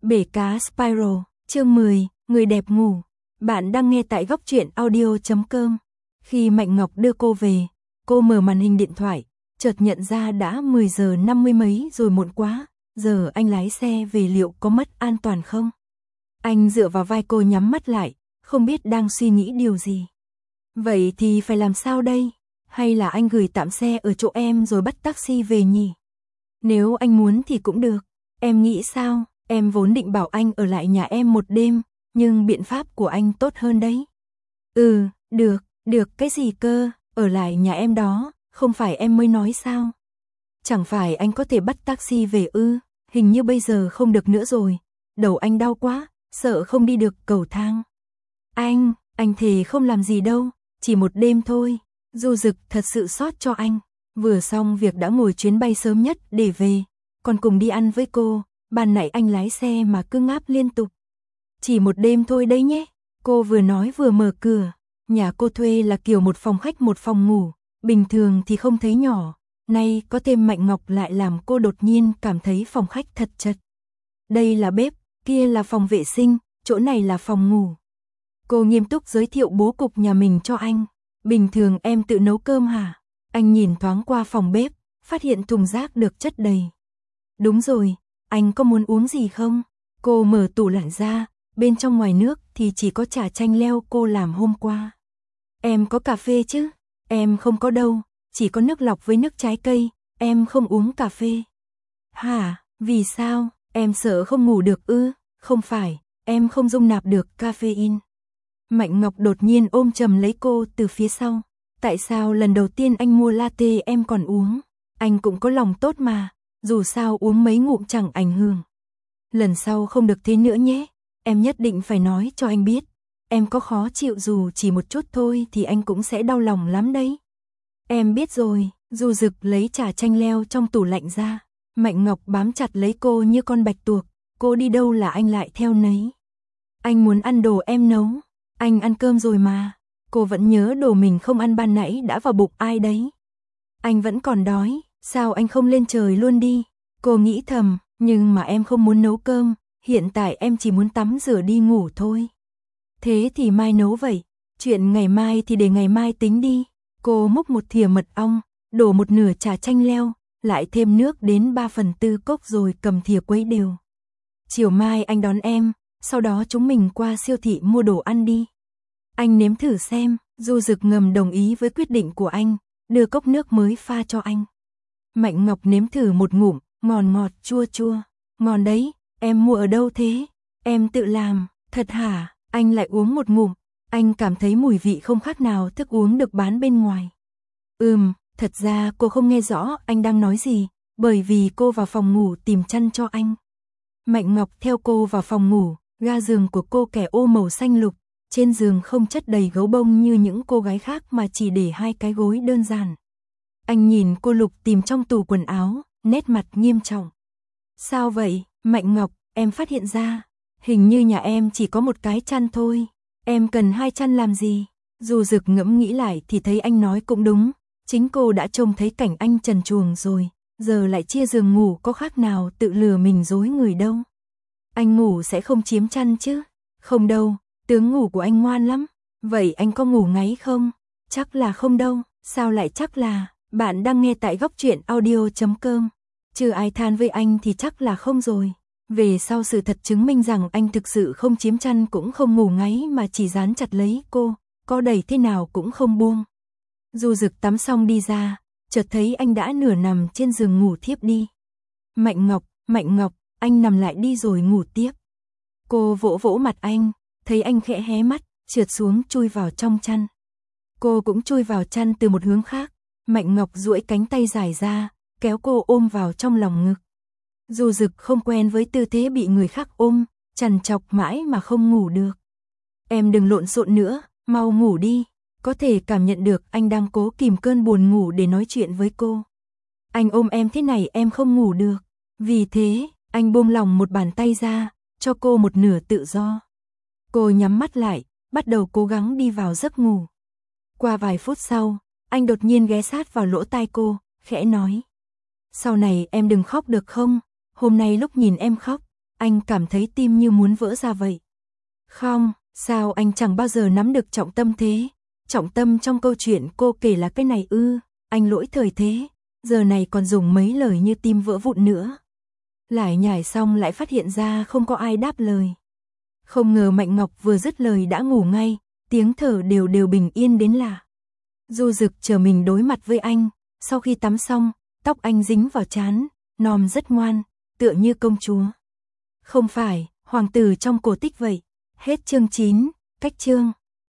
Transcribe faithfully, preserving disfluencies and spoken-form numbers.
Bể cá Spiral, chương mười, người đẹp ngủ. Bạn đang nghe tại góc truyện audio chấm com. Khi Mạnh Ngọc đưa cô về, cô mở màn hình điện thoại, chợt nhận ra đã mười giờ năm mươi mấy rồi, muộn quá, giờ anh lái xe về liệu có mất an toàn không? Anh dựa vào vai cô nhắm mắt lại, không biết đang suy nghĩ điều gì. Vậy thì phải làm sao đây? Hay là anh gửi tạm xe ở chỗ em rồi bắt taxi về nhỉ? Nếu anh muốn thì cũng được, em nghĩ sao? Em vốn định bảo anh ở lại nhà em một đêm, nhưng biện pháp của anh tốt hơn đấy. Ừ, được, được cái gì cơ, ở lại nhà em đó, không phải em mới nói sao? Chẳng phải anh có thể bắt taxi về ư, hình như bây giờ không được nữa rồi, đầu anh đau quá, sợ không đi được cầu thang. Anh, anh thề không làm gì đâu, chỉ một đêm thôi. Du Dực thật sự xót cho anh, vừa xong việc đã ngồi chuyến bay sớm nhất để về, còn cùng đi ăn với cô. Ban nãy anh lái xe mà cứ ngáp liên tục. Chỉ một đêm thôi đấy nhé. Cô vừa nói vừa mở cửa. Nhà cô thuê là kiểu một phòng khách một phòng ngủ, bình thường thì không thấy nhỏ. Nay có thêm Mạnh Ngọc lại làm cô đột nhiên cảm thấy phòng khách thật chật. Đây là bếp, kia là phòng vệ sinh, chỗ này là phòng ngủ. Cô nghiêm túc giới thiệu bố cục nhà mình cho anh. Bình thường em tự nấu cơm hả? Anh nhìn thoáng qua phòng bếp, phát hiện thùng rác được chất đầy. Đúng rồi. Anh có muốn uống gì không? Cô mở tủ lạnh ra, bên trong ngoài nước thì chỉ có trà chanh leo cô làm hôm qua. Em có cà phê chứ? Em không có đâu, chỉ có nước lọc với nước trái cây, em không uống cà phê. Hả, vì sao? Em sợ không ngủ được ư? Không phải, em không dung nạp được caffeine. Mạnh Ngọc đột nhiên ôm chầm lấy cô từ phía sau. Tại sao lần đầu tiên anh mua latte em còn uống? Anh cũng có lòng tốt mà. Dù sao uống mấy ngụm chẳng ảnh hưởng. Lần sau không được thế nữa nhé. Em nhất định phải nói cho anh biết. Em có khó chịu dù chỉ một chút thôi thì anh cũng sẽ đau lòng lắm đấy. Em biết rồi. Du Dực lấy trà chanh leo trong tủ lạnh ra. Mạnh Ngọc bám chặt lấy cô như con bạch tuộc. Cô đi đâu là anh lại theo nấy. Anh muốn ăn đồ em nấu. Anh ăn cơm rồi mà. Cô vẫn nhớ đồ mình không ăn ban nãy đã vào bụng ai đấy. Anh vẫn còn đói. Sao anh không lên trời luôn đi? Cô nghĩ thầm, nhưng mà em không muốn nấu cơm, hiện tại em chỉ muốn tắm rửa đi ngủ thôi. Thế thì mai nấu vậy, chuyện ngày mai thì để ngày mai tính đi. Cô múc một thìa mật ong, đổ một nửa trà chanh leo, lại thêm nước đến ba phần tư cốc rồi cầm thìa quấy đều. Chiều mai anh đón em, sau đó chúng mình qua siêu thị mua đồ ăn đi. Anh nếm thử xem. Du Dực ngầm đồng ý với quyết định của anh, đưa cốc nước mới pha cho anh. Mạnh Ngọc nếm thử một ngụm, ngon ngọt chua chua. Ngon đấy, em mua ở đâu thế? Em tự làm, thật hả? Anh lại uống một ngụm, anh cảm thấy mùi vị không khác nào thức uống được bán bên ngoài. Ừm, thật ra cô không nghe rõ anh đang nói gì, bởi vì cô vào phòng ngủ tìm chăn cho anh. Mạnh Ngọc theo cô vào phòng ngủ, ga giường của cô kẻ ô màu xanh lục, trên giường không chất đầy gấu bông như những cô gái khác mà chỉ để hai cái gối đơn giản. Anh nhìn cô lục tìm trong tủ quần áo, nét mặt nghiêm trọng. Sao vậy, Mạnh Ngọc, em phát hiện ra, hình như nhà em chỉ có một cái chăn thôi, em cần hai chăn làm gì? Du Dực ngẫm nghĩ lại thì thấy anh nói cũng đúng, chính cô đã trông thấy cảnh anh trần truồng rồi, giờ lại chia giường ngủ có khác nào tự lừa mình dối người đâu. Anh ngủ sẽ không chiếm chăn chứ? Không đâu, tướng ngủ của anh ngoan lắm, vậy anh có ngủ ngáy không? Chắc là không đâu, sao lại chắc là... Bạn đang nghe tại góc truyện audio chấm com. Chứ ai than với anh thì chắc là không rồi. Về sau sự thật chứng minh rằng anh thực sự không chiếm chăn cũng không ngủ ngáy mà chỉ dán chặt lấy cô, có đẩy thế nào cũng không buông. Du Dực tắm xong đi ra, chợt thấy anh đã nửa nằm trên giường ngủ thiếp đi. Mạnh Ngọc, Mạnh Ngọc, anh nằm lại đi rồi ngủ tiếp. Cô vỗ vỗ mặt anh, thấy anh khẽ hé mắt, trượt xuống chui vào trong chăn. Cô cũng chui vào chăn từ một hướng khác. Mạnh Ngọc duỗi cánh tay dài ra, kéo cô ôm vào trong lòng ngực. Du Dực không quen với tư thế bị người khác ôm, trằn trọc mãi mà không ngủ được. Em đừng lộn xộn nữa, mau ngủ đi. Có thể cảm nhận được anh đang cố kìm cơn buồn ngủ để nói chuyện với cô. Anh ôm em thế này em không ngủ được. Vì thế, anh buông lỏng một bàn tay ra, cho cô một nửa tự do. Cô nhắm mắt lại, bắt đầu cố gắng đi vào giấc ngủ. Qua vài phút sau, anh đột nhiên ghé sát vào lỗ tai cô, khẽ nói. Sau này em đừng khóc được không? Hôm nay lúc nhìn em khóc, anh cảm thấy tim như muốn vỡ ra vậy. Không, sao anh chẳng bao giờ nắm được trọng tâm thế? Trọng tâm trong câu chuyện cô kể là cái này ư? Anh lỗi thời thế, giờ này còn dùng mấy lời như tim vỡ vụn nữa. Lải nhải xong lại phát hiện ra không có ai đáp lời. Không ngờ Mạnh Ngọc vừa dứt lời đã ngủ ngay, tiếng thở đều đều bình yên đến lạ. Du Dực chờ mình đối mặt với anh, sau khi tắm xong, tóc anh dính vào trán, nom rất ngoan, tựa như công chúa. Không phải, hoàng tử trong cổ tích vậy. Hết chương chín, cách chương.